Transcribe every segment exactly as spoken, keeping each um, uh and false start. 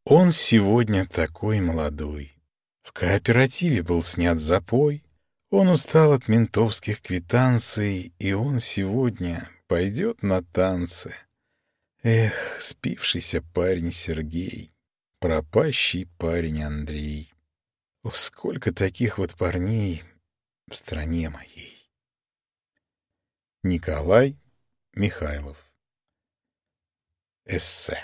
Он сегодня такой молодой. В кооперативе был снят запой. Он устал от ментовских квитанций, и он сегодня пойдет на танцы. Эх, спившийся парень Сергей, пропащий парень Андрей. О, сколько таких вот парней в стране моей. Николай Михайлов. Эссе.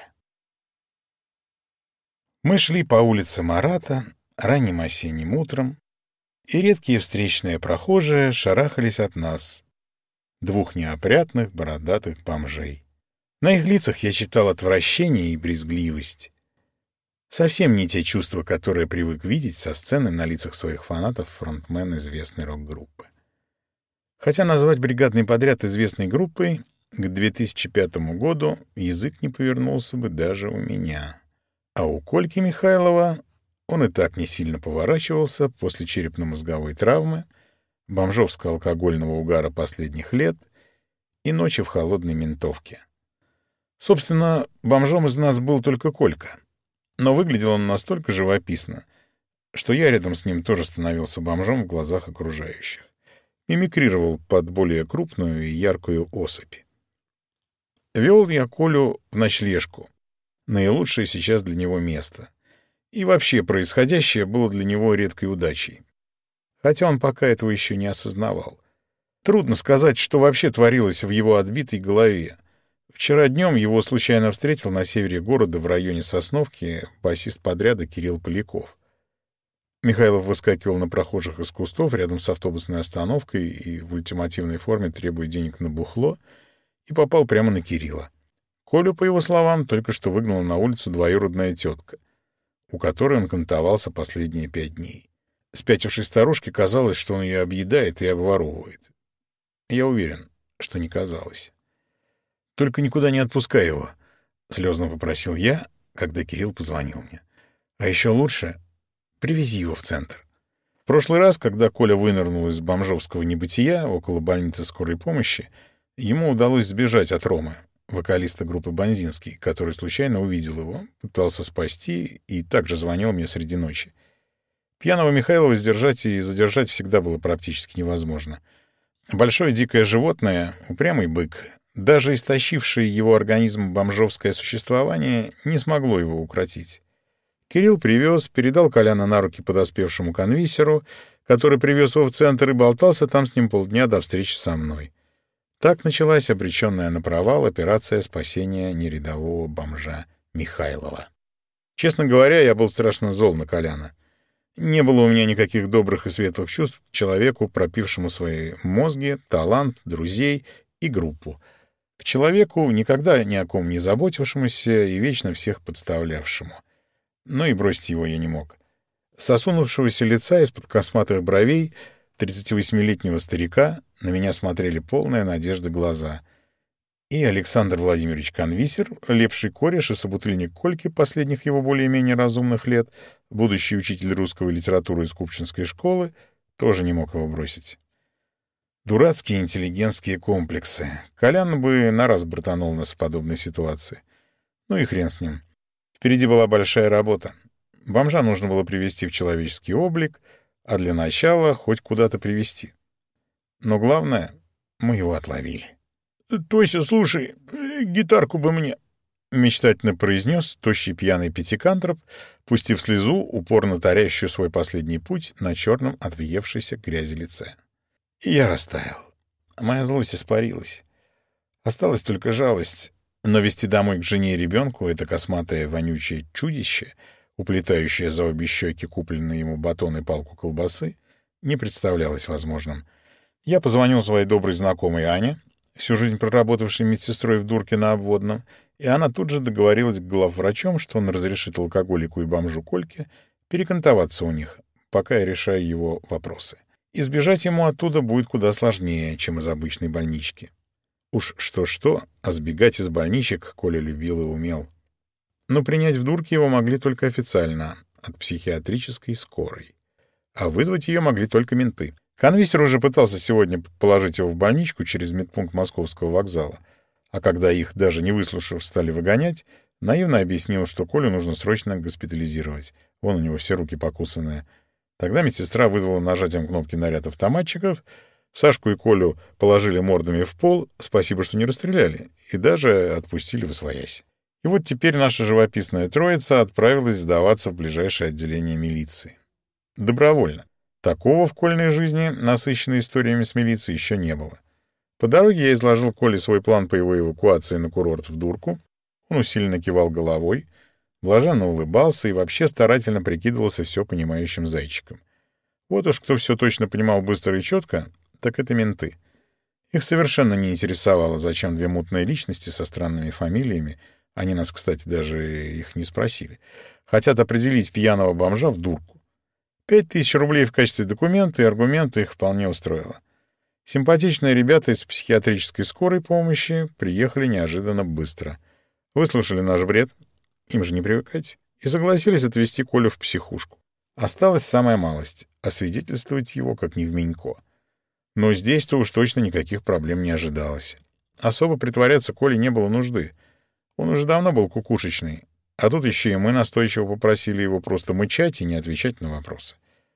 Мы шли по улице Марата ранним осенним утром, и редкие встречные прохожие шарахались от нас, двух неопрятных бородатых бомжей. На их лицах я читал отвращение и брезгливость. Совсем не те чувства, которые привык видеть со сцены на лицах своих фанатов фронтмен известной рок-группы. Хотя назвать бригадный подряд известной группой к две тысячи пятому году язык не повернулся бы даже у меня. А у Кольки Михайлова он и так не сильно поворачивался после черепно-мозговой травмы, бомжовского алкогольного угара последних лет и ночи в холодной ментовке. Собственно, бомжом из нас был только Колька, но выглядел он настолько живописно, что я рядом с ним тоже становился бомжом в глазах окружающих. Мимикрировал под более крупную и яркую особь. Вел я Колю в ночлежку, наилучшее сейчас для него место. И вообще происходящее было для него редкой удачей. Хотя он пока этого еще не осознавал. Трудно сказать, что вообще творилось в его отбитой голове. Вчера днем его случайно встретил на севере города в районе Сосновки басист подряда Кирилл Поляков. Михайлов выскакивал на прохожих из кустов рядом с автобусной остановкой и в ультимативной форме требуя денег на бухло, и попал прямо на Кирилла. Колю, по его словам, только что выгнала на улицу двоюродная тетка, у которой он кантовался последние пять дней. Спятившей старушке казалось, что он ее объедает и обворовывает. Я уверен, что не казалось. «Только никуда не отпускай его», — слезно попросил я, когда Кирилл позвонил мне. «А еще лучше привези его в центр». В прошлый раз, когда Коля вынырнул из бомжовского небытия около больницы скорой помощи, ему удалось сбежать от Ромы, вокалиста группы «Бонзинский», который случайно увидел его, пытался спасти и также звонил мне среди ночи. Пьяного Михайлова сдержать и задержать всегда было практически невозможно. Большое дикое животное, упрямый бык, даже истощившее его организм бомжовское существование, не смогло его укротить. Кирилл привез, передал Коляна на руки подоспевшему конвисеру, который привез его в центр и болтался там с ним полдня до встречи со мной. Так началась обреченная на провал операция спасения нерядового бомжа Михайлова. Честно говоря, я был страшно зол на Коляна. Не было у меня никаких добрых и светлых чувств к человеку, пропившему свои мозги, талант, друзей и группу. К человеку, никогда ни о ком не заботившемуся и вечно всех подставлявшему. Но и бросить его я не мог. С осунувшегося лица из-под косматых бровей тридцативосьмилетнего старика на меня смотрели полная надежды глаза. И Александр Владимирович Конвисер, лепший кореш и собутыльник Кольки последних его более-менее разумных лет, будущий учитель русской литературы из Купчинской школы, тоже не мог его бросить. Дурацкие интеллигентские комплексы. Колян бы на раз братанул нас в подобной ситуации. Ну и хрен с ним. Впереди была большая работа. Бомжа нужно было привести в человеческий облик, а для начала хоть куда-то привести. Но главное, мы его отловили. — Тося, слушай, гитарку бы мне, — мечтательно произнес тощий пьяный пятикантроп, пустив слезу, упорно тарящую свой последний путь на черном от въевшейся грязи лице. И я растаял. Моя злость испарилась. Осталась только жалость, но везти домой к жене и ребенку это косматое вонючее чудище, уплетающее за обе щеки купленные ему батон и палку колбасы, не представлялось возможным. Я позвонил своей доброй знакомой Ане, всю жизнь проработавшей медсестрой в дурке на обводном, и она тут же договорилась к главврачам, что он разрешит алкоголику и бомжу Кольке перекантоваться у них, пока я решаю его вопросы. Избежать ему оттуда будет куда сложнее, чем из обычной больнички. Уж что-что, а сбегать из больничек Коля любил и умел. Но принять в дурке его могли только официально, от психиатрической скорой. А вызвать ее могли только менты. Конвисер уже пытался сегодня положить его в больничку через медпункт Московского вокзала, а когда их, даже не выслушав, стали выгонять, Наивно объяснил, что Колю нужно срочно госпитализировать. Вон у него все руки покусанные. Тогда медсестра вызвала нажатием кнопки наряд автоматчиков. Сашку и Колю положили мордами в пол, спасибо, что не расстреляли, и даже отпустили восвоясь. И вот теперь наша живописная троица отправилась сдаваться в ближайшее отделение милиции. Добровольно. Такого в Кольной жизни, насыщенной историями с милицией, еще не было. По дороге я изложил Коле свой план по его эвакуации на курорт в Дурку. Он усиленно кивал головой, блаженно улыбался и вообще старательно прикидывался все понимающим зайчиком. Вот уж кто все точно понимал быстро и четко, так это менты. Их совершенно не интересовало, зачем две мутные личности со странными фамилиями, они нас, кстати, даже их не спросили, хотят определить пьяного бомжа в Дурку. Пять тысяч рублей в качестве документа и аргумента их вполне устроило. Симпатичные ребята из психиатрической скорой помощи приехали неожиданно быстро. Выслушали наш бред, им же не привыкать, и согласились отвезти Колю в психушку. Осталась самая малость — освидетельствовать его как невменько. Но здесь-то уж точно никаких проблем не ожидалось. Особо притворяться Коле не было нужды. Он уже давно был кукушечный, а тут еще и мы настойчиво попросили его просто мычать и не отвечать на вопросы.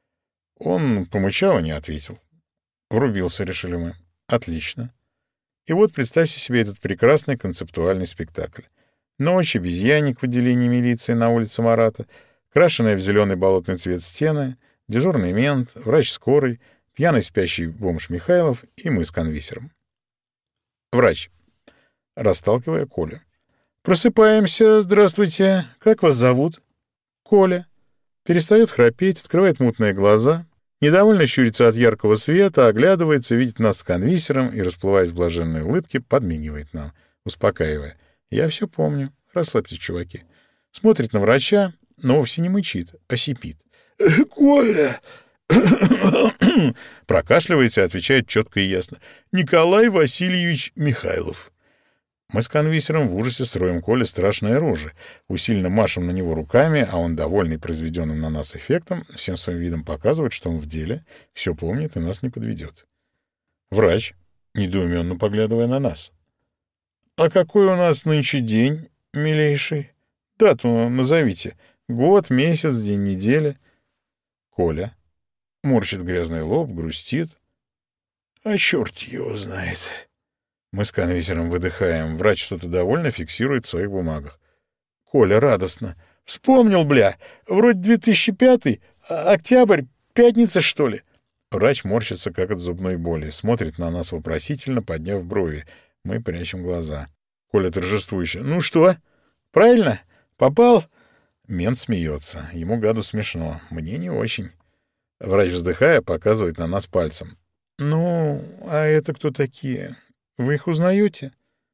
Он помычал и не ответил. Врубился, решили мы. Отлично. И вот представьте себе этот прекрасный концептуальный спектакль. Ночь, обезьянник в отделении милиции на улице Марата, крашеная в зеленый болотный цвет стены, дежурный мент, врач скорой, пьяный спящий бомж Михайлов и мы с конвисером. Врач. Расталкивая Колю. «Просыпаемся, здравствуйте. Как вас зовут?» «Коля». Перестает храпеть, открывает мутные глаза, недовольно щурится от яркого света, оглядывается, видит нас с конвисером и, расплываясь в блаженной улыбке, подмигивает нам, успокаивая. «Я все помню. Расслабьтесь, чуваки». Смотрит на врача, но вовсе не мычит, а сипит. «Коля!» Прокашливается и отвечает четко и ясно. «Николай Васильевич Михайлов». Мы с конвисером в ужасе строим Коле страшные рожи, усиленно машем на него руками, а он, довольный произведенным на нас эффектом, всем своим видом показывает, что он в деле, все помнит и нас не подведет. Врач, недоуменно поглядывая на нас. «А какой у нас нынче день, милейший? Дату назовите. Год, месяц, день недели». Коля морщит грязный лоб, грустит. «А черт его знает». Мы с конвисером выдыхаем. Врач что-то довольно фиксирует в своих бумагах. Коля радостно. «Вспомнил, бля! Вроде две тысячи пятый, октябрь, пятница, что ли?» Врач морщится, как от зубной боли. Смотрит на нас вопросительно, подняв брови. Мы прячем глаза. Коля торжествующе. «Ну что? Правильно? Попал?» Мент смеется. Ему, гаду, смешно. Мне не очень. Врач, вздыхая, показывает на нас пальцем. «Ну, а это кто такие? Вы их узнаете?»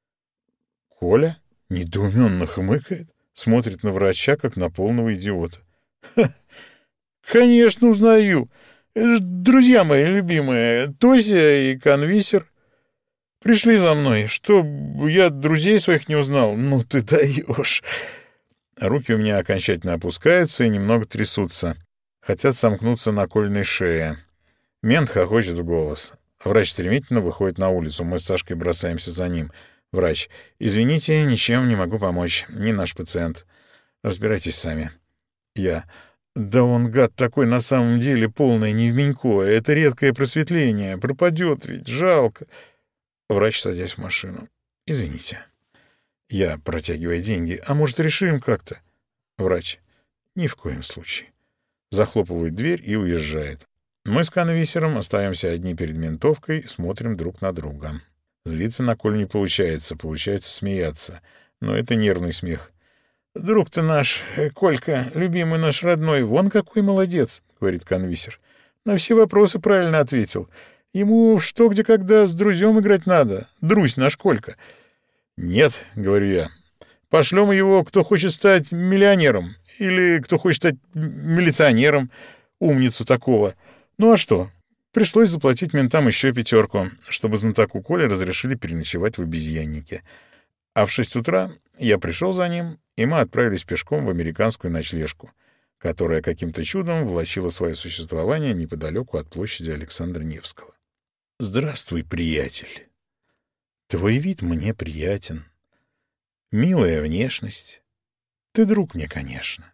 Коля недоуменно хмыкает, смотрит на врача, как на полного идиота. «Ха, конечно, узнаю. Это ж друзья мои любимые, Тося и конвисер. Пришли за мной, что я друзей своих не узнал. Ну ты даешь!» Руки у меня окончательно опускаются и немного трясутся. Хотят сомкнуться на Кольной шее. Мент хохочет в голос. Врач стремительно выходит на улицу. Мы с Сашкой бросаемся за ним. Врач. «Извините, ничем не могу помочь. Не наш пациент. Разбирайтесь сами». Я. «Да он, гад такой, на самом деле полное невменько. Это редкое просветление. Пропадет ведь. Жалко». Врач, садясь в машину. «Извините». Я, протягивая деньги. «А может, решим как-то?» Врач. «Ни в коем случае». Захлопывает дверь и уезжает. Мы с конвисером остаемся одни перед ментовкой, смотрим друг на друга. Злиться на Коль не получается, получается смеяться. Но это нервный смех. «Друг-то наш, Колька, любимый наш родной, вон какой молодец», — говорит конвисер. «На все вопросы правильно ответил. Ему что, где, когда с друзьем играть надо. Друзь наш Колька». «Нет», — говорю я, — «пошлем его, кто хочет стать миллионером. Или кто хочет стать милиционером. Умницу такого. Ну а что? Пришлось заплатить ментам еще пятерку, чтобы знатоку Коле разрешили переночевать в обезьяннике. А в шесть утра я пришел за ним, и мы отправились пешком в американскую ночлежку, которая каким-то чудом влачила свое существование неподалеку от площади Александра Невского. «Здравствуй, приятель. Твой вид мне приятен. Милая внешность, Ты друг мне, конечно.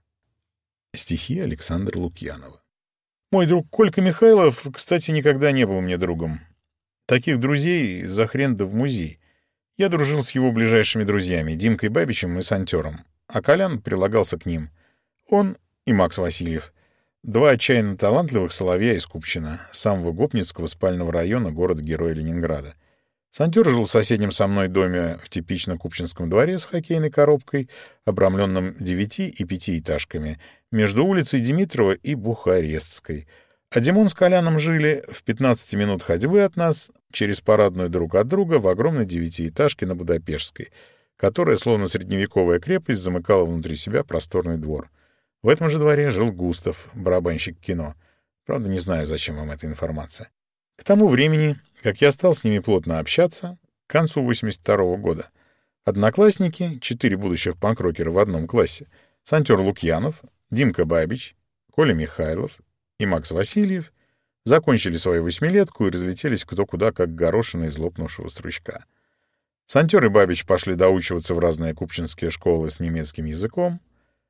Стихи Александра Лукьянова. Мой друг Колька Михайлов, кстати, никогда не был мне другом. Таких друзей за хрен да в музей. Я дружил с его ближайшими друзьями, Димкой Бабичем и Сантером, а Колян прилагался к ним. Он и Макс Васильев. Два отчаянно талантливых соловья из Купчино, самого гопницкого спального района города-героя Ленинграда. Сантер жил в соседнем со мной доме в типично купчинском дворе с хоккейной коробкой, обрамленным девяти- и пятиэтажками, между улицей Димитрова и Бухарестской. А Димон с Коляном жили в пятнадцати минут ходьбы от нас, через парадную друг от друга, в огромной девятиэтажке на Будапештской, которая, словно средневековая крепость, замыкала внутри себя просторный двор. В этом же дворе жил Густав, барабанщик кино. Правда, не знаю, зачем вам эта информация. К тому времени, как я стал с ними плотно общаться, к концу восемьдесят второго года, одноклассники, четыре будущих панк-рокера в одном классе, Сантер Лукьянов, Димка Бабич, Коля Михайлов и Макс Васильев, закончили свою восьмилетку и разлетелись кто куда, как горошина из лопнувшего стручка. Сантер и Бабич пошли доучиваться в разные купчинские школы с немецким языком,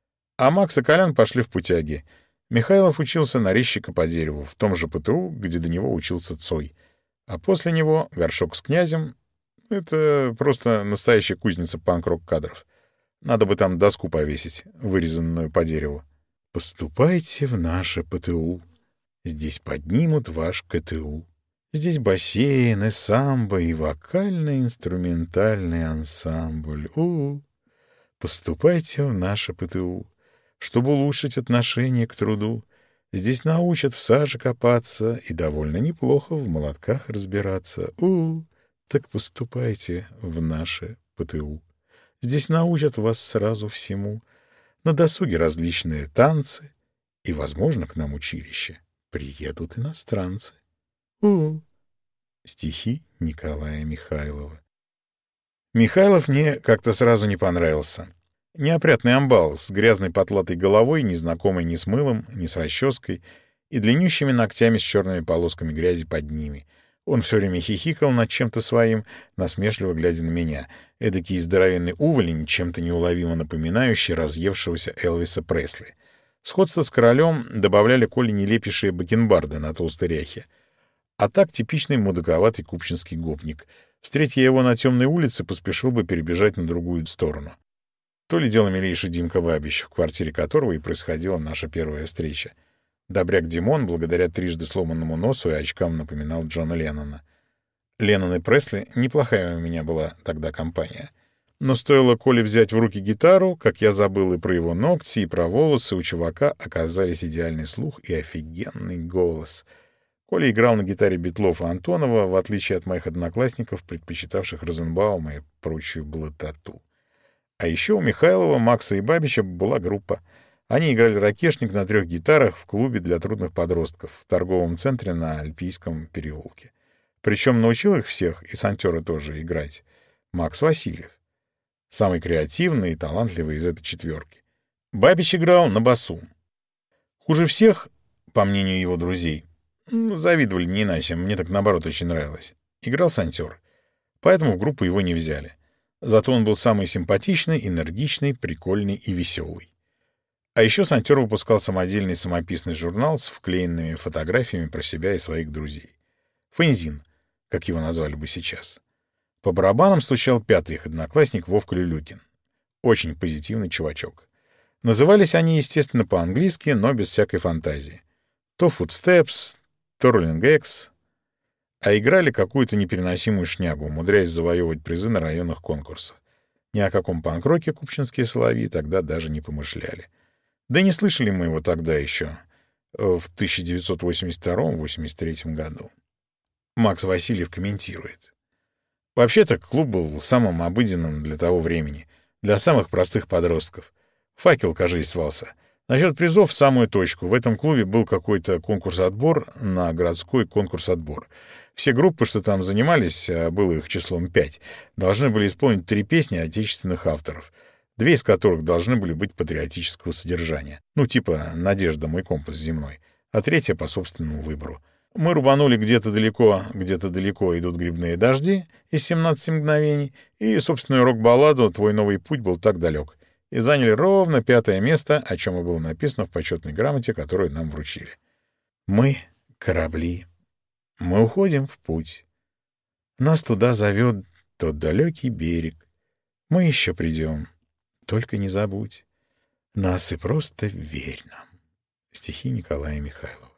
а Макс и Колян пошли в путяги. Михайлов учился на резчика по дереву, в том же ПТУ, где до него учился Цой. А после него Горшок с князем — это просто настоящая кузница панк-рок кадров. Надо бы там доску повесить, вырезанную по дереву. Поступайте в наше ПТУ. Здесь поднимут ваш КТУ. Здесь бассейн и самбо, и вокально-инструментальный ансамбль. У-у. Поступайте в наше ПТУ, чтобы улучшить отношение к труду. Здесь научат в саже копаться и довольно неплохо в молотках разбираться. У, так поступайте в наше ПТУ. Здесь научат вас сразу всему. На досуге различные танцы, и, возможно, к нам в училище приедут иностранцы. У. Стихи Николая Михайлова. Михайлов мне как-то сразу не понравился. Неопрятный амбал с грязной потлатой головой, незнакомый ни с мылом, ни с расческой, и длиннющими ногтями с черными полосками грязи под ними. Он все время хихикал над чем-то своим, насмешливо глядя на меня. Эдакий здоровенный уволень, чем-то неуловимо напоминающий разъевшегося Элвиса Пресли. Сходство с королем добавляли Коле нелепейшие бакенбарды на толстой ряхе. А так типичный мудаковатый купчинский гопник. Встретя его на темной улице, поспешил бы перебежать на другую сторону. То ли дело милейший Димка Бабич, в квартире которого и происходила наша первая встреча. Добряк Димон, благодаря трижды сломанному носу и очкам, напоминал Джона Леннона. Леннон и Пресли — неплохая у меня была тогда компания. Но стоило Коле взять в руки гитару, как я забыл и про его ногти, и про волосы, у чувака оказались идеальный слух и офигенный голос. Коля играл на гитаре Битлов и Антонова, в отличие от моих одноклассников, предпочитавших Розенбаума и прочую блатоту. А еще у Михайлова, Макса и Бабича была группа. Они играли ракешник на трех гитарах в клубе для трудных подростков в торговом центре на Альпийском переулке. Причем научил их всех, и Сантера тоже, играть Макс Васильев. Самый креативный и талантливый из этой четверки. Бабич играл на басу. Хуже всех, по мнению его друзей, завидовали не иначе, мне так наоборот очень нравилось, играл Сантер. Поэтому в группу его не взяли. Зато он был самый симпатичный, энергичный, прикольный и веселый. А еще Сантер выпускал самодельный самописный журнал с вклеенными фотографиями про себя и своих друзей. Фэнзин, как его назвали бы сейчас. По барабанам стучал пятый их одноклассник Вовка Люлюкин. Очень позитивный чувачок. Назывались они, естественно, по-английски, но без всякой фантазии. То Footsteps, то Rolling X, а играли какую-то непереносимую шнягу, умудряясь завоевывать призы на районных конкурсах. Ни о каком панк-роке купчинские соловьи тогда даже не помышляли. Да и не слышали мы его тогда еще, в тысяча девятьсот восемьдесят втором — восемьдесят третьем году. Макс Васильев комментирует. Вообще-то клуб был самым обыденным для того времени, для самых простых подростков. Факел, кажись, звался. Насчет призов — в самую точку. В этом клубе был какой-то конкурс-отбор на городской конкурс-отбор. Все группы, что там занимались, а было их числом пять, должны были исполнить три песни отечественных авторов, две из которых должны были быть патриотического содержания. Ну, типа «Надежда, мой компас земной», а третья по собственному выбору. Мы рубанули «Где-то далеко, где-то далеко идут грибные дожди» из семнадцати мгновений и собственную рок-балладу «Твой новый путь был так далек» и заняли ровно пятое место, о чем и было написано в почетной грамоте, которую нам вручили. Мы — корабли. Мы уходим в путь. Нас туда зовет тот далекий берег. Мы еще придем. Только не забудь. Нас и просто верь нам. Стихи Николая Михайлова.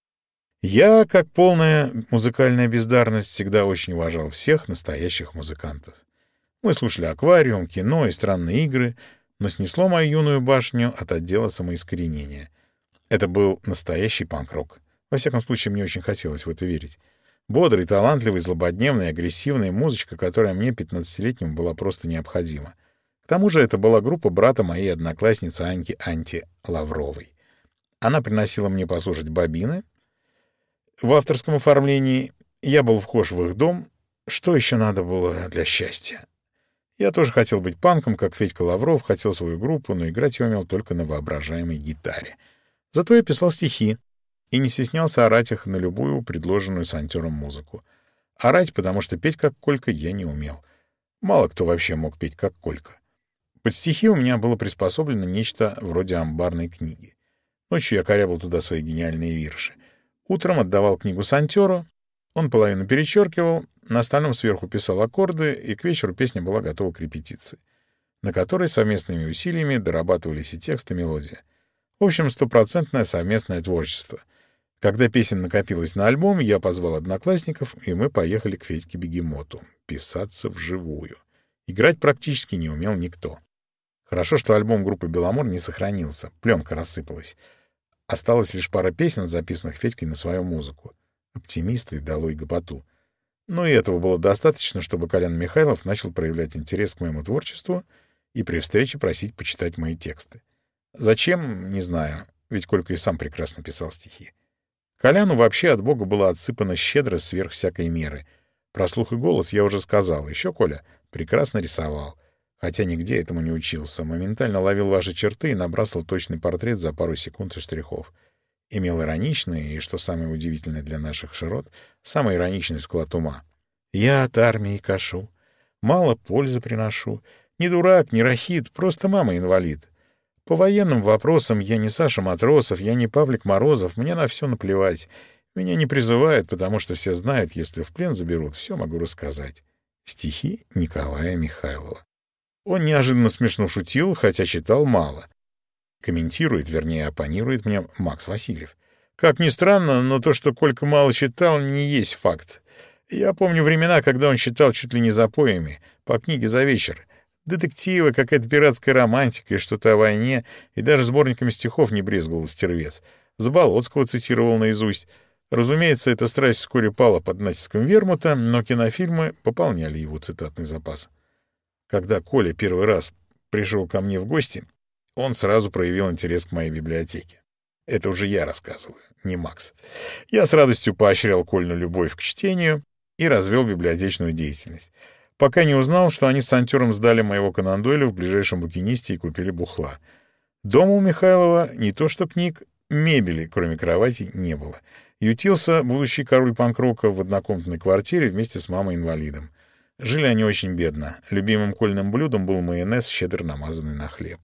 Я, как полная музыкальная бездарность, всегда очень уважал всех настоящих музыкантов. Мы слушали «Аквариум», кино и странные игры, но снесло мою юную башню от отдела самоискоренения. Это был настоящий панк-рок. Во всяком случае, мне очень хотелось в это верить. Бодрый, талантливый, злободневный, агрессивная музычка, которая мне, пятнадцатилетнему, была просто необходима. К тому же это была группа брата моей одноклассницы Аньки Анти Лавровой. Она приносила мне послушать бобины в авторском оформлении. Я был вхож в их дом. Что еще надо было для счастья? Я тоже хотел быть панком, как Федька Лавров, хотел свою группу, но играть я умел только на воображаемой гитаре. Зато я писал стихи и не стеснялся орать их на любую предложенную сантером музыку. Орать, потому что петь как Колька я не умел. Мало кто вообще мог петь как Колька. Под стихи у меня было приспособлено нечто вроде амбарной книги. Ночью я корябал туда свои гениальные вирши. Утром отдавал книгу сантеру, он половину перечеркивал, на остальном сверху писал аккорды, и к вечеру песня была готова к репетиции, на которой совместными усилиями дорабатывались и текст, и мелодия. В общем, стопроцентное совместное творчество. Когда песен накопилось на альбом, я позвал одноклассников, и мы поехали к Федьке Бегемоту писаться вживую. Играть практически не умел никто. Хорошо, что альбом группы «Беломор» не сохранился, пленка рассыпалась. Осталась лишь пара песен, записанных Федькой на свою музыку. «Оптимисты» и «Долой гопоту». Но и этого было достаточно, чтобы Колян Михайлов начал проявлять интерес к моему творчеству и при встрече просить почитать мои тексты. Зачем, не знаю, ведь Колька и сам прекрасно писал стихи. Коляну вообще от Бога было отсыпано щедро сверх всякой меры. Про слух и голос я уже сказал. Еще Коля прекрасно рисовал. Хотя нигде этому не учился. Моментально ловил ваши черты и набрасывал точный портрет за пару секунд и штрихов. Имел ироничный и, что самое удивительное для наших широт, самый ироничный склад ума. «Я от армии кашу, мало пользы приношу. Не дурак, не рахит, просто мама-инвалид. По военным вопросам я не Саша Матросов, я не Павлик Морозов, мне на все наплевать. Меня не призывают, потому что все знают, если в плен заберут, все могу рассказать». Стихи Николая Михайлова. Он неожиданно смешно шутил, хотя читал мало. Комментирует, вернее, оппонирует мне Макс Васильев. Как ни странно, но то, что Колька мало читал, не есть факт. Я помню времена, когда он читал чуть ли не запоями, по книге за вечер. Детективы, какая-то пиратская романтика и что-то о войне, и даже сборниками стихов не брезговал стервец. Заболоцкого цитировал наизусть. Разумеется, эта страсть вскоре пала под натиском вермута, но кинофильмы пополняли его цитатный запас. Когда Коля первый раз пришел ко мне в гости, он сразу проявил интерес к моей библиотеке. Это уже я рассказываю, не Макс. Я с радостью поощрял Кольну любовь к чтению и развел библиотечную деятельность, пока не узнал, что они с сантером сдали моего Конан Дойля в ближайшем букинисте и купили бухла. Дома у Михайлова не то что книг, мебели, кроме кровати, не было. Ютился будущий король панк-рока в однокомнатной квартире вместе с мамой-инвалидом. Жили они очень бедно. Любимым Кольным блюдом был майонез, щедро намазанный на хлеб.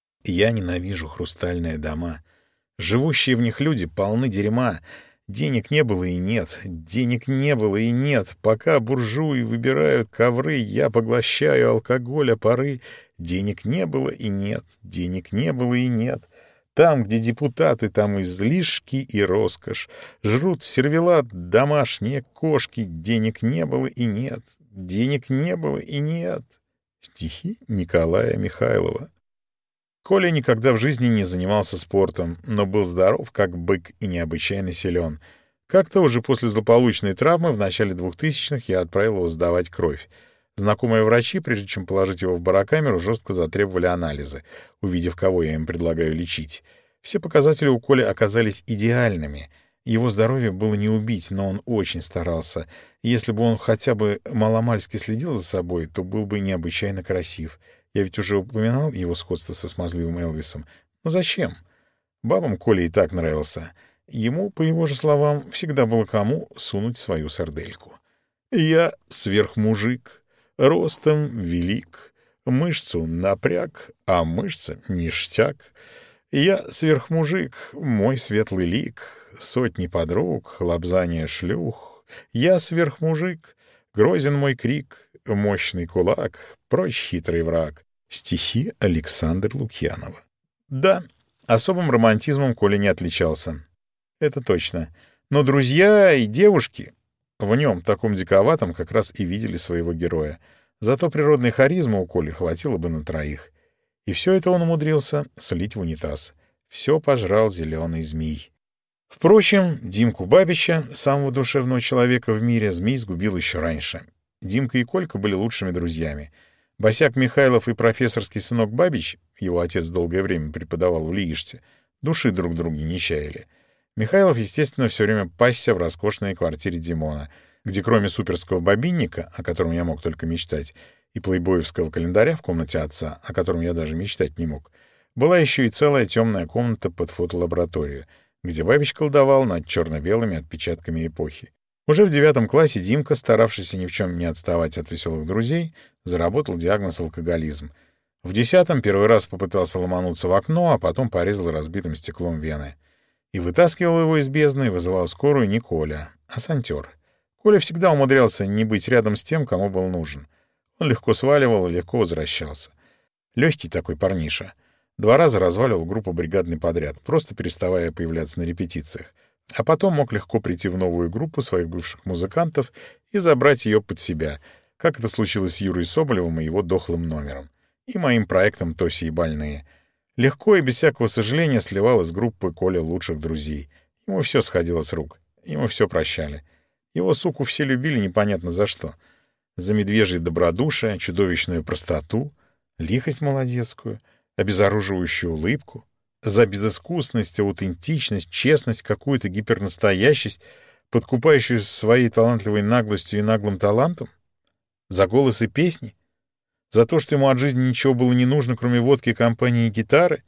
Я ненавижу хрустальные дома. Живущие в них люди полны дерьма. Денег не было и нет. Денег не было и нет. Пока буржуи выбирают ковры, я поглощаю алкоголь, а поры. Денег не было и нет. Денег не было и нет. Там, где депутаты, там излишки и роскошь. Жрут сервелат домашние кошки. Денег не было и нет. Денег не было и нет. Стихи Николая Михайлова. Коля никогда в жизни не занимался спортом, но был здоров, как бык, и необычайно силен. Как-то уже после злополучной травмы в начале двухтысячных я отправил его сдавать кровь. Знакомые врачи, прежде чем положить его в барокамеру, жестко затребовали анализы, увидев, кого я им предлагаю лечить. Все показатели у Коли оказались идеальными. Его здоровье было не убить, но он очень старался. Если бы он хотя бы маломальски следил за собой, то был бы необычайно красив. Я ведь уже упоминал его сходство со смазливым Элвисом. Но зачем? Бабам Коля и так нравился. Ему, по его же словам, всегда было кому сунуть свою сардельку. «Я сверхмужик, ростом велик, Мышцу напряг, а мышца ништяк. Я сверхмужик, мой светлый лик, сотни подруг, лобзание шлюх. Я сверхмужик, грозен мой крик, мощный кулак, прочь хитрый враг. Стихи Александра Лукьянова. Да, особым романтизмом Коля не отличался. Это точно. Но друзья и девушки в нем, таком диковатом, как раз и видели своего героя. Зато природной харизмы у Коли хватило бы на троих. И все это он умудрился слить в унитаз. Все пожрал зеленый змей. Впрочем, Димку Бабича, самого душевного человека в мире, змей сгубил еще раньше. Димка и Колька были лучшими друзьями. Босяк Михайлов и профессорский сынок Бабич, его отец долгое время преподавал в Лииште, души друг друга не чаяли. Михайлов, естественно, все время пасся в роскошной квартире Димона, где кроме суперского бобинника, о котором я мог только мечтать, и плейбоевского календаря в комнате отца, о котором я даже мечтать не мог, была еще и целая темная комната под фотолабораторию, где Бабич колдовал над черно-белыми отпечатками эпохи. Уже в девятом классе Димка, старавшийся ни в чем не отставать от веселых друзей, заработал диагноз алкоголизм. В десятом первый раз попытался ломануться в окно, а потом порезал разбитым стеклом вены. И вытаскивал его из бездны и вызывал скорую не Коля, а Сантер. Коля всегда умудрялся не быть рядом с тем, кому был нужен. Он легко сваливал и легко возвращался. Легкий такой парниша. Два раза разваливал группу бригадный подряд, просто переставая появляться на репетициях. А потом мог легко прийти в новую группу своих бывших музыкантов и забрать ее под себя, как это случилось с Юрой Соболевым и его дохлым номером, и моим проектом «Тоси и больные». Легко и без всякого сожаления сливал из группы Коля лучших друзей. Ему все сходило с рук, ему все прощали. Его, суку, все любили непонятно за что. За медвежье добродушие, чудовищную простоту, лихость молодецкую, обезоруживающую улыбку, за безыскусность, аутентичность, честность, какую-то гипернастоящесть, подкупающую своей талантливой наглостью и наглым талантом, за голос и песни, за то, что ему от жизни ничего было не нужно, кроме водки, компании и гитары.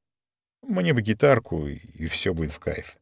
Мне бы гитарку, и все будет в кайф.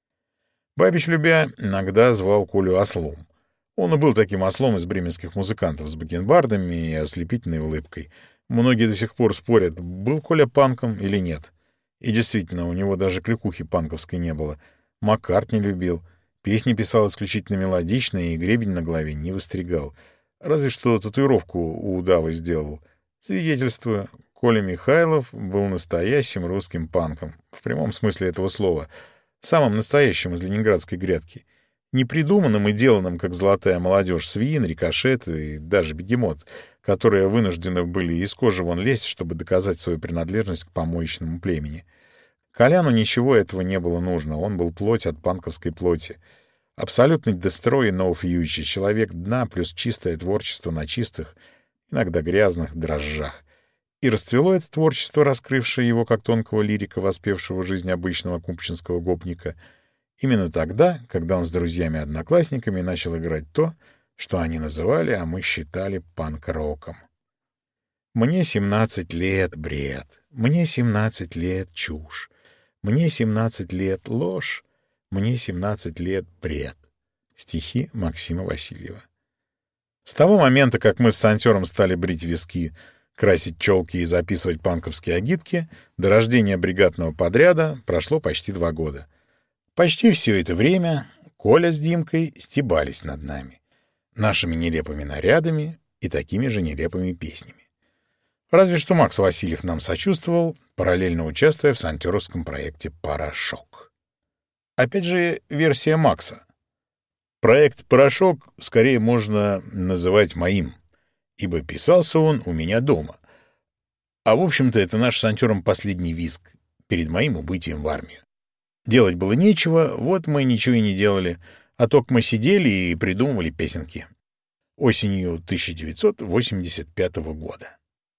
Бабич, любя, иногда звал Колю ослом. Он и был таким ослом из бременских музыкантов с бакенбардами и ослепительной улыбкой. Многие до сих пор спорят, был Коля панком или нет. И действительно, у него даже кликухи панковской не было. Маккартни любил, песни писал исключительно мелодичные, и гребень на голове не выстригал. Разве что татуировку у удавы сделал. Свидетельствую, Коля Михайлов был настоящим русским панком, в прямом смысле этого слова, самым настоящим из ленинградской грядки. Не придуманным и деланным, как золотая молодежь, Свин, Рикошет и даже Бегемот, которые вынуждены были из кожи вон лезть, чтобы доказать свою принадлежность к помоечному племени. Коляну ничего этого не было нужно, он был плоть от панковской плоти. Абсолютный дестрой и ноу-фьючи, человек дна плюс чистое творчество на чистых, иногда грязных дрожжах. И расцвело это творчество, раскрывшее его как тонкого лирика, воспевшего жизнь обычного купчинского гопника, именно тогда, когда он с друзьями-одноклассниками начал играть то, что они называли, а мы считали панк-роком. Мне семнадцать лет — бред, мне семнадцать лет — чушь, мне семнадцать лет — ложь, мне семнадцать лет — бред. Стихи Максима Васильева. С того момента, как мы с Сантером стали брить виски, красить челки и записывать панковские агитки, до рождения бригадного подряда прошло почти два года. Почти все это время Коля с Димкой стебались над нами, нашими нелепыми нарядами и такими же нелепыми песнями. Разве что Макс Васильев нам сочувствовал, параллельно участвуя в сантеровском проекте «Порошок». Опять же, версия Макса. Проект «Порошок» скорее можно называть моим, ибо писался он у меня дома. А в общем-то это наш с Сантером последний визг перед моим убытием в армию. Делать было нечего, вот мы ничего и не делали, а только мы сидели и придумывали песенки. Осенью тысяча девятьсот восемьдесят пятого года.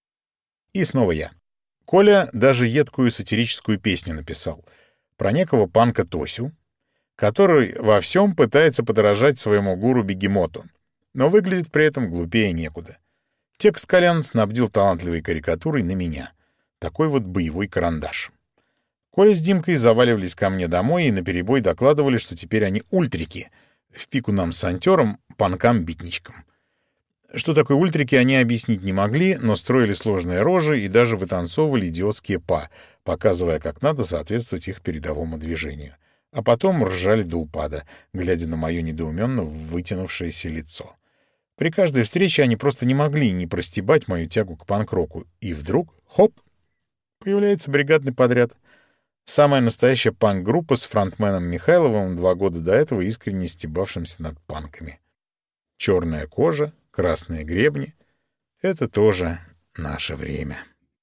И снова я. Коля даже едкую сатирическую песню написал про некого панка Тосю, который во всем пытается подражать своему гуру-бегемоту, но выглядит при этом глупее некуда. Текст Колян снабдил талантливой карикатурой на меня. Такой вот боевой карандаш. Коля с Димкой заваливались ко мне домой и наперебой докладывали, что теперь они ультрики, в пику нам с Сантером, панкам-битничкам. Что такое ультрики, они объяснить не могли, но строили сложные рожи и даже вытанцовывали идиотские па, показывая, как надо соответствовать их передовому движению. А потом ржали до упада, глядя на мое недоуменно вытянувшееся лицо. При каждой встрече они просто не могли не простебать мою тягу к панк-року. И вдруг, хоп, появляется бригадный подряд. Самая настоящая панк-группа с фронтменом Михайловым, два года до этого искренне стебавшимся над панками. Черная кожа, красные гребни — это тоже наше время.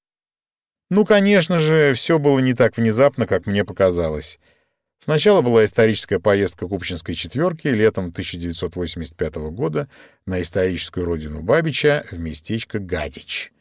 Ну, конечно же, все было не так внезапно, как мне показалось. Сначала была историческая поездка Купчинской четверки летом тысяча девятьсот восемьдесят пятого года на историческую родину Бабича в местечко Гадич.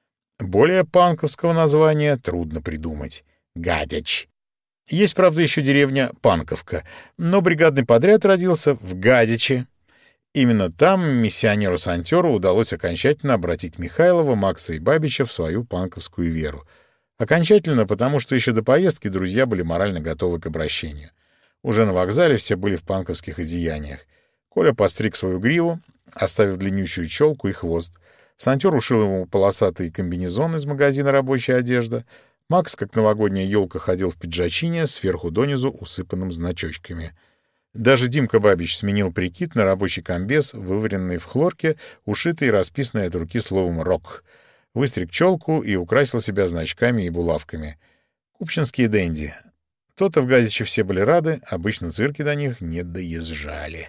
Более панковского названия трудно придумать. Гадяч. Есть, правда, еще деревня Панковка, но бригадный подряд родился в Гадиче. Именно там миссионеру-сантеру удалось окончательно обратить Михайлова, Макса и Бабича в свою панковскую веру. Окончательно, потому что еще до поездки друзья были морально готовы к обращению. Уже на вокзале все были в панковских одеяниях. Коля постриг свою гриву, оставив длиннющую челку и хвост. Сантер ушил ему полосатый комбинезон из магазина «Рабочая одежда». Макс, как новогодняя елка, ходил в пиджачине, сверху донизу усыпанным значочками. Даже Димка Бабич сменил прикид на рабочий комбез, вываренный в хлорке, ушитый и расписанный от руки словом «рок». Выстриг челку и украсил себя значками и булавками. Купчинские денди. То-то в Гадиче все были рады, обычно цирки до них не доезжали.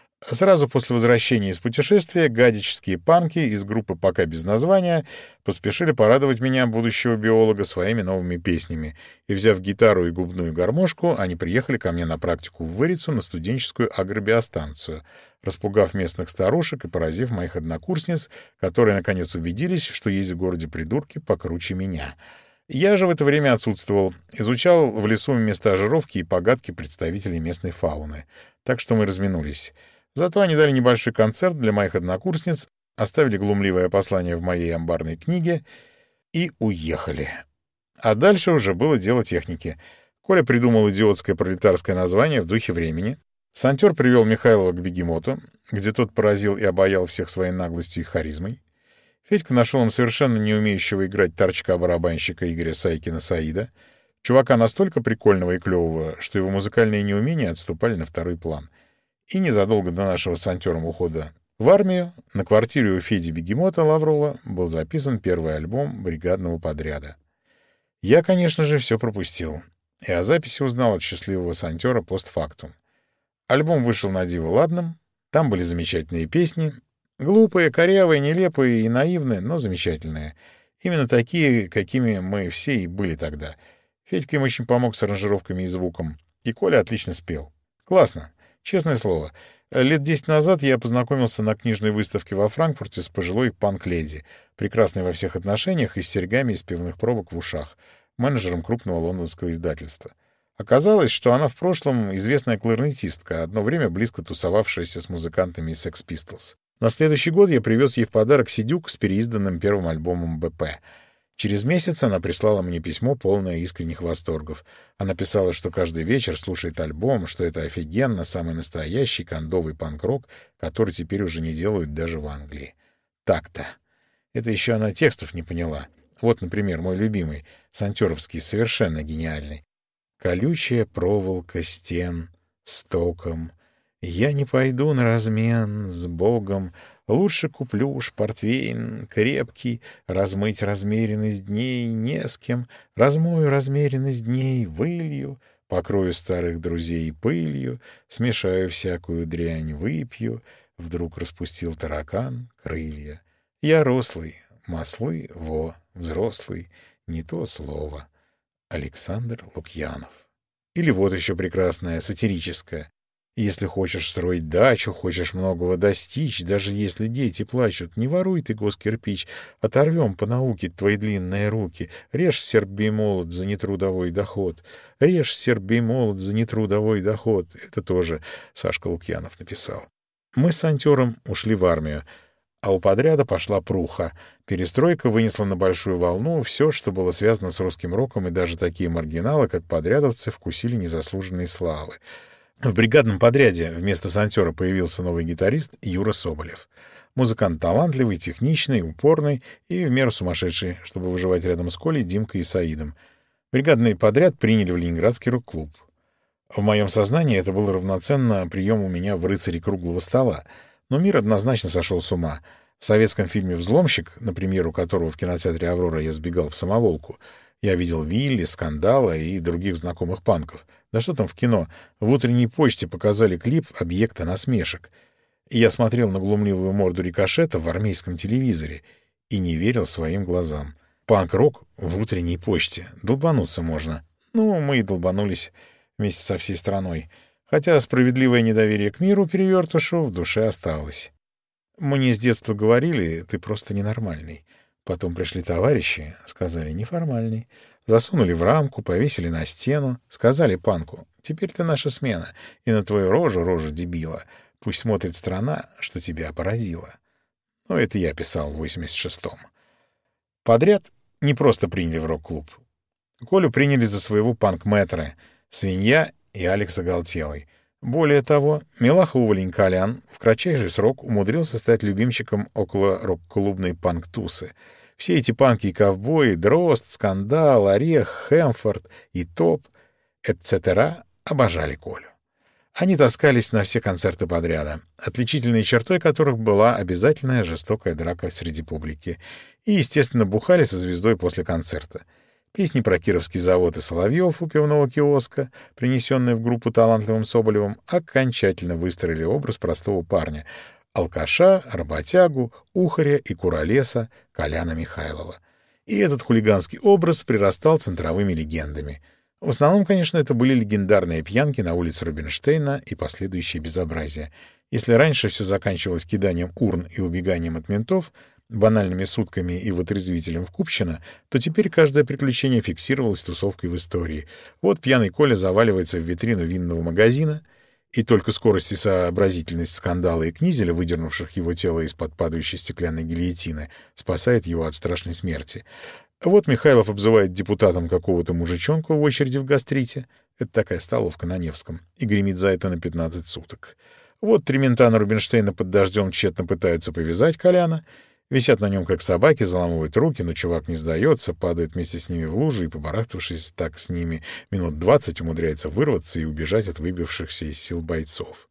Сразу после возвращения из путешествия гадичские панки из группы «Пока без названия» поспешили порадовать меня, будущего биолога, своими новыми песнями, и, взяв гитару и губную гармошку, они приехали ко мне на практику в Вырицу на студенческую агробиостанцию, распугав местных старушек и поразив моих однокурсниц, которые, наконец, убедились, что есть в городе придурки покруче меня. Я же в это время отсутствовал, изучал в лесу места жировки и погадки представителей местной фауны, так что мы разминулись. Зато они дали небольшой концерт для моих однокурсниц, оставили глумливое послание в моей амбарной книге и уехали. А дальше уже было дело техники. Коля придумал идиотское пролетарское название в духе времени. Сантер привел Михайлова к бегемоту, где тот поразил и обаял всех своей наглостью и харизмой. Федька нашел им совершенно не умеющего играть торчка-барабанщика Игоря Сайкина-Саида, чувака настолько прикольного и клевого, что его музыкальные неумения отступали на второй план. И незадолго до нашего с Сантером ухода в армию на квартире у Феди Бегемота Лаврова был записан первый альбом бригадного подряда. Я, конечно же, все пропустил, и о записи узнал от счастливого Сантера постфактум. Альбом вышел на диво ладным, там были замечательные песни, глупые, корявые, нелепые и наивные, но замечательные. Именно такие, какими мы все и были тогда. Федька им очень помог с аранжировками и звуком, и Коля отлично спел. Классно. Честное слово, лет десять назад я познакомился на книжной выставке во Франкфурте с пожилой панк-леди, прекрасной во всех отношениях и с серьгами из пивных пробок в ушах, менеджером крупного лондонского издательства. Оказалось, что она в прошлом известная кларнетистка, одно время близко тусовавшаяся с музыкантами из Sex Pistols. На следующий год я привез ей в подарок сидюк с переизданным первым альбомом бэ пэ. Через месяц она прислала мне письмо, полное искренних восторгов. Она писала, что каждый вечер слушает альбом, что это офигенно, самый настоящий кондовый панк-рок, который теперь уже не делают даже в Англии. Так-то. Это еще она текстов не поняла. Вот, например, мой любимый, сантеровский, совершенно гениальный. «Колючая проволока стен с током. Я не пойду на размен с Богом. Лучше куплю уж портвейн крепкий, размыть размеренность дней не с кем, размою размеренность дней вылью, покрою старых друзей пылью, смешаю всякую дрянь, выпью». Вдруг распустил таракан крылья. Я рослый, маслы, во, взрослый, не то слово. Александр Лукьянов. Или вот еще прекрасная, сатирическая. Если хочешь строить дачу, хочешь многого достичь, даже если дети плачут, не воруй ты госкирпич, оторвем по науке твои длинные руки, режь сербий молот за нетрудовой доход, режь сербий молот за нетрудовой доход. Это тоже Сашка Лукьянов написал. Мы с Сантером ушли в армию, а у подряда пошла пруха. Перестройка вынесла на большую волну все, что было связано с русским роком, и даже такие маргиналы, как подрядовцы, вкусили незаслуженной славы. В бригадном подряде вместо сантера появился новый гитарист Юра Соболев. Музыкант талантливый, техничный, упорный и в меру сумасшедший, чтобы выживать рядом с Колей, Димкой и Саидом. Бригадный подряд приняли в Ленинградский рок-клуб. В моем сознании это было равноценно приему меня в «Рыцаре круглого стола», но мир однозначно сошел с ума. В советском фильме «Взломщик», на премьеру которого в кинотеатре «Аврора» я сбегал в самоволку, я видел Вилли, Скандала и других знакомых панков. Да что там в кино? В «Утренней почте» показали клип «Объекта насмешек». И я смотрел на глумливую морду Рикошета в армейском телевизоре и не верил своим глазам. Панк-рок в «Утренней почте». Долбануться можно. Ну, мы и долбанулись вместе со всей страной. Хотя справедливое недоверие к миру перевертышу в душе осталось. Мне с детства говорили: ты просто ненормальный. Потом пришли товарищи, сказали: неформальный. Засунули в рамку, повесили на стену, сказали панку: теперь ты наша смена, и на твою рожу, рожу дебила, пусть смотрит страна, что тебя поразило. Ну, это я писал в восемьдесят шестом. Подряд не просто приняли в рок-клуб. Колю приняли за своего панк-мэтра, Свинья и Алекс Оголтелый. Более того, Милаха-уволень Колян в кратчайший срок умудрился стать любимчиком около рок-клубной панк-тусы. Все эти панки и ковбои — Дрозд, Скандал, Орех, Хэмфорд и Топ, et cetera — обожали Колю. Они таскались на все концерты подряда, отличительной чертой которых была обязательная жестокая драка среди публики. И, естественно, бухали со звездой после концерта. Песни про Кировский завод и Соловьев у пивного киоска, принесенные в группу талантливым Соболевым, окончательно выстроили образ простого парня — алкаша, работягу, ухаря и куролеса Коляна Михайлова. И этот хулиганский образ прирастал центровыми легендами. В основном, конечно, это были легендарные пьянки на улице Рубинштейна и последующие безобразия. Если раньше все заканчивалось киданием урн и убеганием от ментов, банальными сутками и вытрезвителем в Купчино, то теперь каждое приключение фиксировалось тусовкой в истории. Вот пьяный Коля заваливается в витрину винного магазина, и только скорость и сообразительность Скандала и Книзеля, выдернувших его тело из-под падающей стеклянной гильотины, спасает его от страшной смерти. А вот Михайлов обзывает депутатом какого-то мужичонку в очереди в гастрите, это такая столовка на Невском, и гремит за это на пятнадцать суток. Вот три мента на Рубинштейна под дождем тщетно пытаются повязать Коляна, висят на нем, как собаки, заламывают руки, но чувак не сдается, падает вместе с ними в лужу и, побарахтавшись так с ними минут двадцать, умудряется вырваться и убежать от выбившихся из сил бойцов.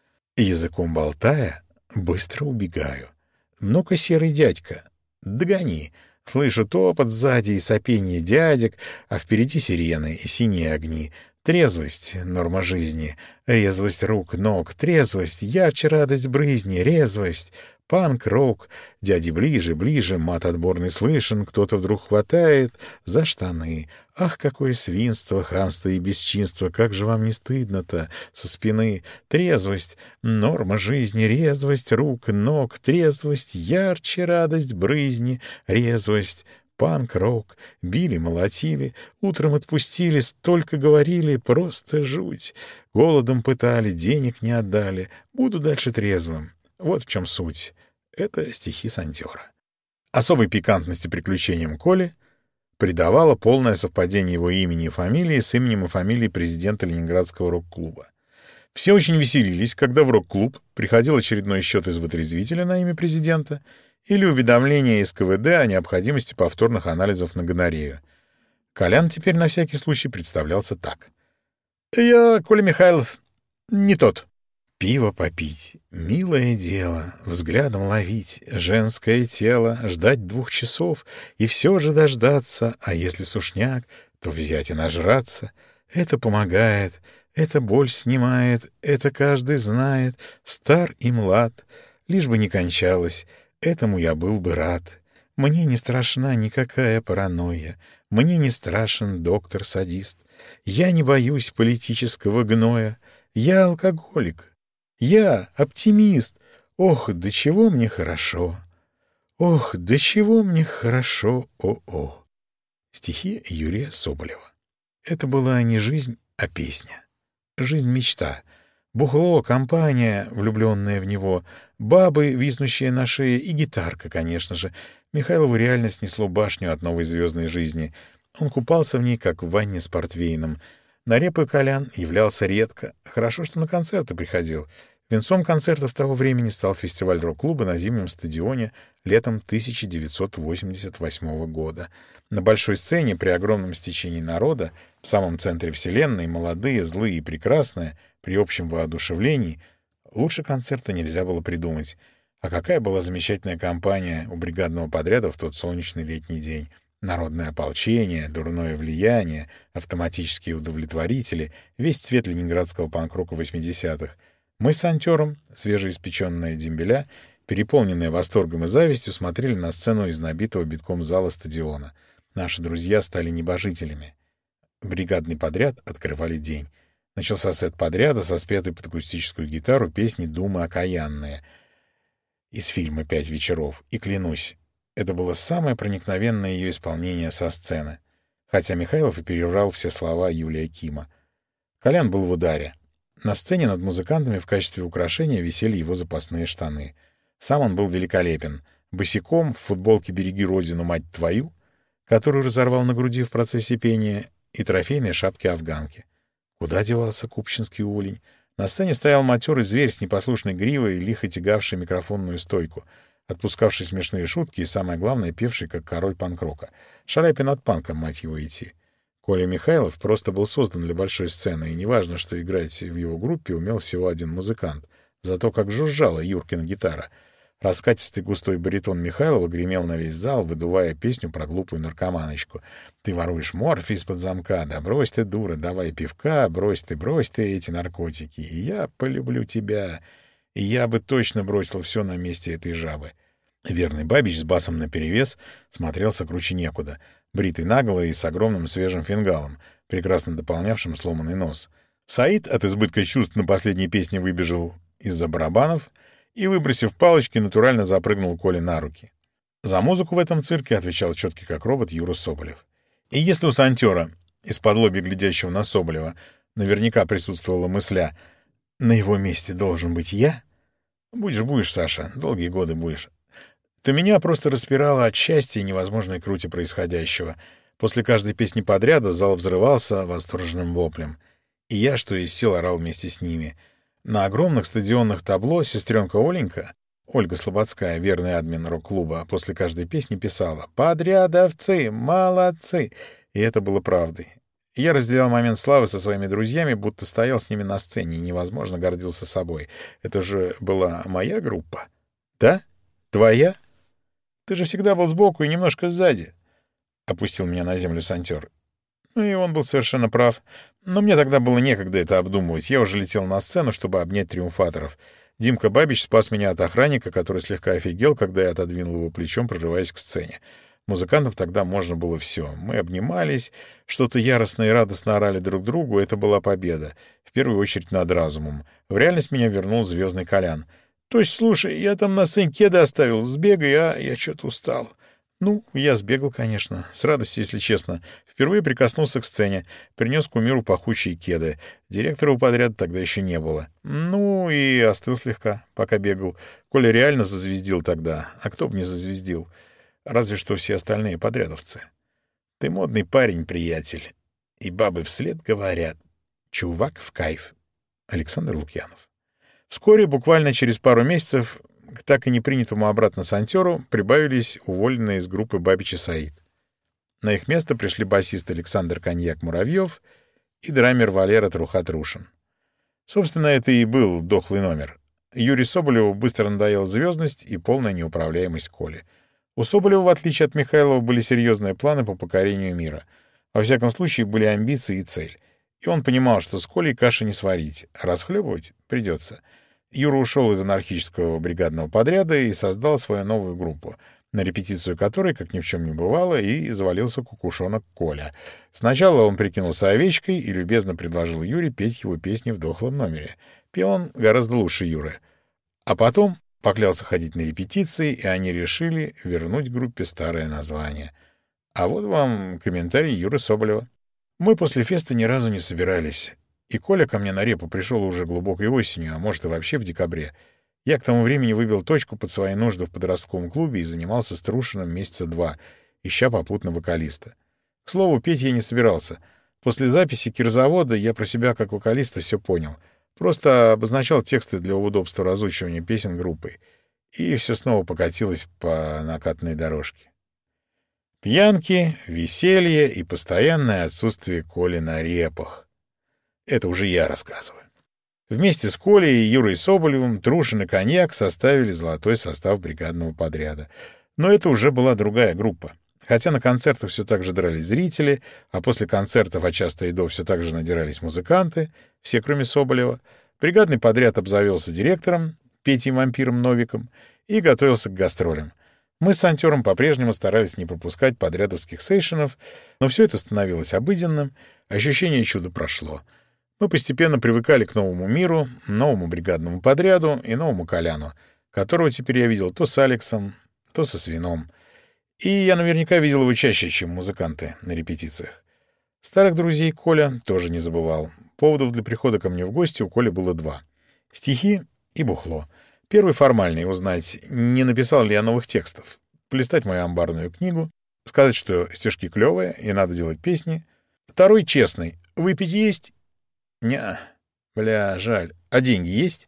И языком болтая, быстро убегаю. Ну-ка, серый дядька, догони. Слышу топот сзади и сопенье дядек, а впереди сирены и синие огни. Трезвость — норма жизни, резвость рук, ног, трезвость, ярче радость брызни, резвость. Панк-рок, дяди ближе, ближе, мат отборный слышен, кто-то вдруг хватает за штаны. Ах, какое свинство, хамство и бесчинство, как же вам не стыдно-то со спины. Трезвость, норма жизни, резвость рук, ног, трезвость, ярче радость брызни, резвость. Панк-рок, били, молотили, утром отпустили, столько говорили, просто жуть. Голодом пытали, денег не отдали, буду дальше трезвым. Вот в чем суть. Это стихи Сантера. Особой пикантности приключениям Коли придавало полное совпадение его имени и фамилии с именем и фамилией президента Ленинградского рок-клуба. Все очень веселились, когда в рок-клуб приходил очередной счет из вытрезвителя на имя президента или уведомление из ка вэ дэ о необходимости повторных анализов на гонорею. Колян теперь на всякий случай представлялся так. «Я, Коля Михайлов, не тот». Пиво попить, милое дело, взглядом ловить женское тело, ждать двух часов и все же дождаться, а если сушняк, то взять и нажраться. Это помогает, это боль снимает, это каждый знает, стар и млад, лишь бы не кончалось, этому я был бы рад. Мне не страшна никакая паранойя, мне не страшен доктор-садист, я не боюсь политического гноя, я алкоголик. Я оптимист. Ох, до чего мне хорошо. Ох, до чего мне хорошо. О-о. Стихи Юрия Соболева. Это была не жизнь, а песня. Жизнь-мечта. Бухло, компания, влюбленная в него, бабы, виснущие на шее, и гитарка, конечно же. Михайлову реально снесло башню от новой звездной жизни. Он купался в ней, как в ванне с портвейном. На репы Колян являлся редко. Хорошо, что на концерты приходил. Венцом концертов того времени стал фестиваль рок-клуба на Зимнем стадионе летом тысяча девятьсот восемьдесят восьмого года. На большой сцене при огромном стечении народа, в самом центре вселенной, молодые, злые и прекрасные, при общем воодушевлении, лучше концерта нельзя было придумать. А какая была замечательная компания у бригадного подряда в тот солнечный летний день. Народное ополчение, дурное влияние, автоматические удовлетворители, весь цвет ленинградского панк-рока восьмидесятых. Мы с Антером, свежеиспеченные дембеля, переполненные восторгом и завистью, смотрели на сцену из набитого битком зала стадиона. Наши друзья стали небожителями. Бригадный подряд открывали день. Начался сет подряда со спетой под акустическую гитару песни «Думы окаянные» из фильма «Пять вечеров». И клянусь, это было самое проникновенное ее исполнение со сцены. Хотя Михайлов и переврал все слова Юлия Кима. Колян был в ударе. На сцене над музыкантами в качестве украшения висели его запасные штаны. Сам он был великолепен. Босиком, в футболке «Береги Родину, мать твою», которую разорвал на груди в процессе пения, и трофейной шапке афганки. Куда девался купчинский уволень? На сцене стоял матерый зверь с непослушной гривой, лихо тягавший микрофонную стойку, отпускавший смешные шутки и, самое главное, певший, как король панк-рока. Шаляпин от панка, мать его, идти. Коля Михайлов просто был создан для большой сцены, и неважно, что играть в его группе умел всего один музыкант. Зато как жужжала Юркина гитара. Раскатистый густой баритон Михайлова гремел на весь зал, выдувая песню про глупую наркоманочку. «Ты воруешь морфий из-под замка, да брось ты, дура, давай пивка, брось ты, брось ты эти наркотики, и я полюблю тебя, и я бы точно бросил все на месте этой жабы». Верный Бабич с басом наперевес смотрелся круче некуда, бритый наголо и с огромным свежим фингалом, прекрасно дополнявшим сломанный нос. Саид от избытка чувств на последней песне выбежал из-за барабанов и, выбросив палочки, натурально запрыгнул Коле на руки. За музыку в этом цирке отвечал четкий как робот Юра Соболев. И если у Сантера, из-под лобья глядящего на Соболева, наверняка присутствовала мысля «на его месте должен быть я», будешь-будешь, Саша, долгие годы будешь, то меня просто распирало от счастья и невозможной крути происходящего. После каждой песни подряда зал взрывался восторженным воплем. И я, что из сил, орал вместе с ними. На огромных стадионных табло сестренка Оленька, Ольга Слободская, верный админ рок-клуба, после каждой песни писала «Подрядовцы, молодцы!» И это было правдой. Я разделял момент славы со своими друзьями, будто стоял с ними на сцене и невозможно гордился собой. Это же была моя группа. Да? Твоя? Ты же всегда был сбоку и немножко сзади. Опустил меня на землю Сантер. Ну и он был совершенно прав. Но мне тогда было некогда это обдумывать. Я уже летел на сцену, чтобы обнять триумфаторов. Димка Бабич спас меня от охранника, который слегка офигел, когда я отодвинул его плечом, прорываясь к сцене. Музыкантам тогда можно было все. Мы обнимались, что-то яростно и радостно орали друг другу. Это была победа. В первую очередь над разумом. В реальность меня вернул звездный Колян. То есть, слушай, я там на сцене кеды оставил, сбегай, а я что-то устал. Ну, я сбегал, конечно, с радостью, если честно. Впервые прикоснулся к сцене, принес кумиру пахучие кеды. Директора у подряда тогда еще не было. Ну, и остыл слегка, пока бегал. Коля реально зазвездил тогда, а кто бы не зазвездил. Разве что все остальные подрядовцы. Ты модный парень, приятель. И бабы вслед говорят. Чувак в кайф. Александр Лукьянов. Вскоре, буквально через пару месяцев, к так и не принятому обратно Сантеру прибавились уволенные из группы Бабич и Саид. На их место пришли басист Александр Коньяк-Муравьев и драмер Валера Труха-Трушин. Собственно, это и был дохлый номер. Юрию Соболеву быстро надоела звездность и полная неуправляемость Коли. У Соболева, в отличие от Михайлова, были серьезные планы по покорению мира. Во всяком случае, были амбиции и цель. И он понимал, что с Колей каши не сварить, а расхлебывать придется. Юра ушел из анархического бригадного подряда и создал свою новую группу, на репетицию которой, как ни в чем не бывало, и завалился кукушонок Коля. Сначала он прикинулся овечкой и любезно предложил Юре петь его песни в дохлом номере. Пел он гораздо лучше Юры. А потом поклялся ходить на репетиции, и они решили вернуть группе старое название. А вот вам комментарий Юры Соболева. Мы после феста ни разу не собирались. И Коля ко мне на репу пришел уже глубокой осенью, а может и вообще в декабре. Я к тому времени выбил точку под свои нужды в подростковом клубе и занимался с Трушиным месяца два, ища попутно вокалиста. К слову, петь я не собирался. После записи «Кирзавода» я про себя как вокалиста все понял. Просто обозначал тексты для удобства разучивания песен группой. И все снова покатилось по накатанной дорожке. Пьянки, веселье и постоянное отсутствие Коли на репах. Это уже я рассказываю. Вместе с Колей и Юрой Соболевым Трушин и Коньяк составили золотой состав бригадного подряда. Но это уже была другая группа. Хотя на концертах все так же дрались зрители, а после концертов, а часто и до, все так же надирались музыканты, все кроме Соболева, бригадный подряд обзавелся директором, Петей Вампиром Новиком, и готовился к гастролям. Мы с Сантером по-прежнему старались не пропускать подрядовских сейшенов, но все это становилось обыденным, ощущение чуда прошло. Мы постепенно привыкали к новому миру, новому бригадному подряду и новому Коляну, которого теперь я видел то с Алексом, то со Свином. И я наверняка видел его чаще, чем музыканты на репетициях. Старых друзей Коля тоже не забывал. Поводов для прихода ко мне в гости у Коли было два. Стихи и бухло. Первый формальный — узнать, не написал ли я новых текстов. Полистать мою амбарную книгу, сказать, что стишки клевые и надо делать песни. Второй — честный. Выпить есть? Не, бля, жаль. А деньги есть?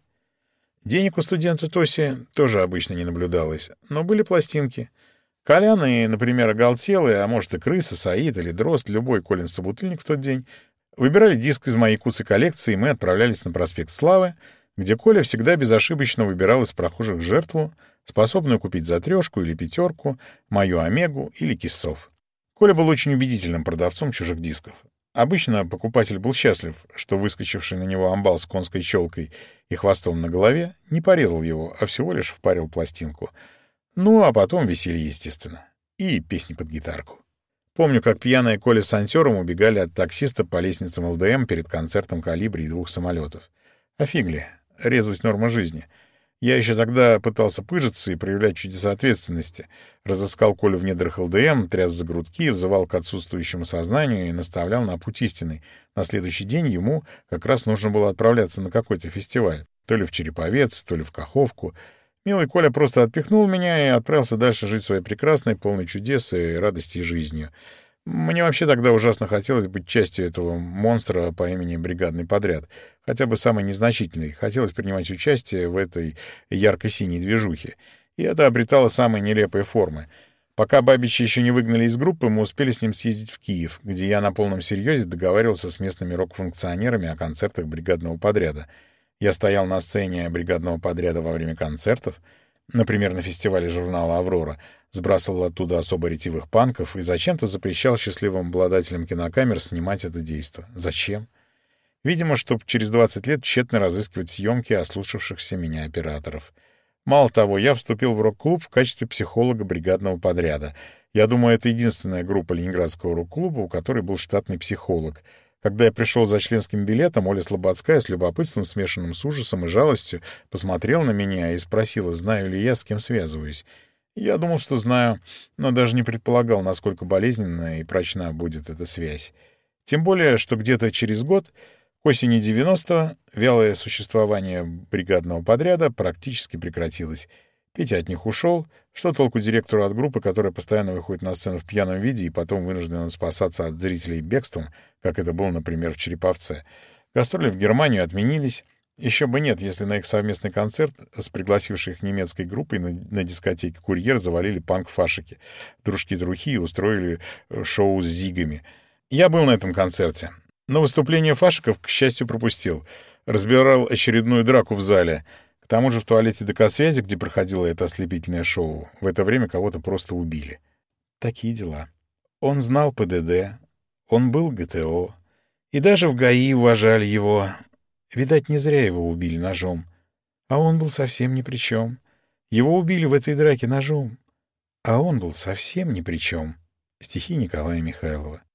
Денег у студента Тоси тоже обычно не наблюдалось, но были пластинки. Колян и, например, Оголтелый, а может и Крыса, Саид или Дрозд, любой Колин собутыльник в тот день, выбирали диск из моей куцы коллекции, и мы отправлялись на проспект Славы, где Коля всегда безошибочно выбирал из прохожих жертву, способную купить за трешку или пятерку, мою Омегу или Киссов. Коля был очень убедительным продавцом чужих дисков. Обычно покупатель был счастлив, что выскочивший на него амбал с конской челкой и хвостом на голове не порезал его, а всего лишь впарил пластинку. Ну, а потом веселье, естественно. И песни под гитарку. Помню, как пьяные Коля с Сантером убегали от таксиста по лестницам эл дэ эм перед концертом «Колибри» и двух самолетов. А фиг ли, резвость — норма жизни. Я еще тогда пытался пыжиться и проявлять чудеса ответственности. Разыскал Колю в недрах эл дэ эм, тряс за грудки, взывал к отсутствующему сознанию и наставлял на путь истинный. На следующий день ему как раз нужно было отправляться на какой-то фестиваль. То ли в Череповец, то ли в Каховку. Милый Коля просто отпихнул меня и отправился дальше жить своей прекрасной, полной чудес и радости жизнью. Мне вообще тогда ужасно хотелось быть частью этого монстра по имени бригадный подряд, хотя бы самый незначительный. Хотелось принимать участие в этой ярко-синей движухе. И это обретало самые нелепые формы. Пока Бабича еще не выгнали из группы, мы успели с ним съездить в Киев, где я на полном серьезе договаривался с местными рок-функционерами о концертах бригадного подряда. Я стоял на сцене бригадного подряда во время концертов, например, на фестивале журнала «Аврора», сбрасывал оттуда особо ретивых панков и зачем-то запрещал счастливым обладателям кинокамер снимать это действо. Зачем? Видимо, чтобы через двадцать лет тщетно разыскивать съемки ослушавшихся меня операторов. Мало того, я вступил в рок-клуб в качестве психолога бригадного подряда. Я думаю, это единственная группа ленинградского рок-клуба, у которой был штатный психолог. Когда я пришел за членским билетом, Оля Слободская с любопытством, смешанным с ужасом и жалостью, посмотрела на меня и спросила, знаю ли я, с кем связываюсь. Я думал, что знаю, но даже не предполагал, насколько болезненная и прочна будет эта связь. Тем более, что где-то через год, к осени девяностого, вялое существование бригадного подряда практически прекратилось. Петя от них ушел. Что толку директору от группы, которая постоянно выходит на сцену в пьяном виде и потом вынуждена спасаться от зрителей бегством, как это было, например, в Череповце. Гастроли в Германию отменились. Еще бы нет, если на их совместный концерт с пригласившей их немецкой группой на, на дискотеке «Курьер» завалили панк-фашики, дружки-трухи и устроили шоу с зигами. Я был на этом концерте, но выступление фашиков, к счастью, пропустил. Разбирал очередную драку в зале. К тому же в туалете ДК-связи, где проходило это ослепительное шоу, в это время кого-то просто убили. Такие дела. Он знал пэ дэ дэ, он был гэ тэ о, и даже в ГАИ уважали его. Видать, не зря его убили ножом. А он был совсем ни при чем. Его убили в этой драке ножом. А он был совсем ни при чем. Стихи Николая Михайлова.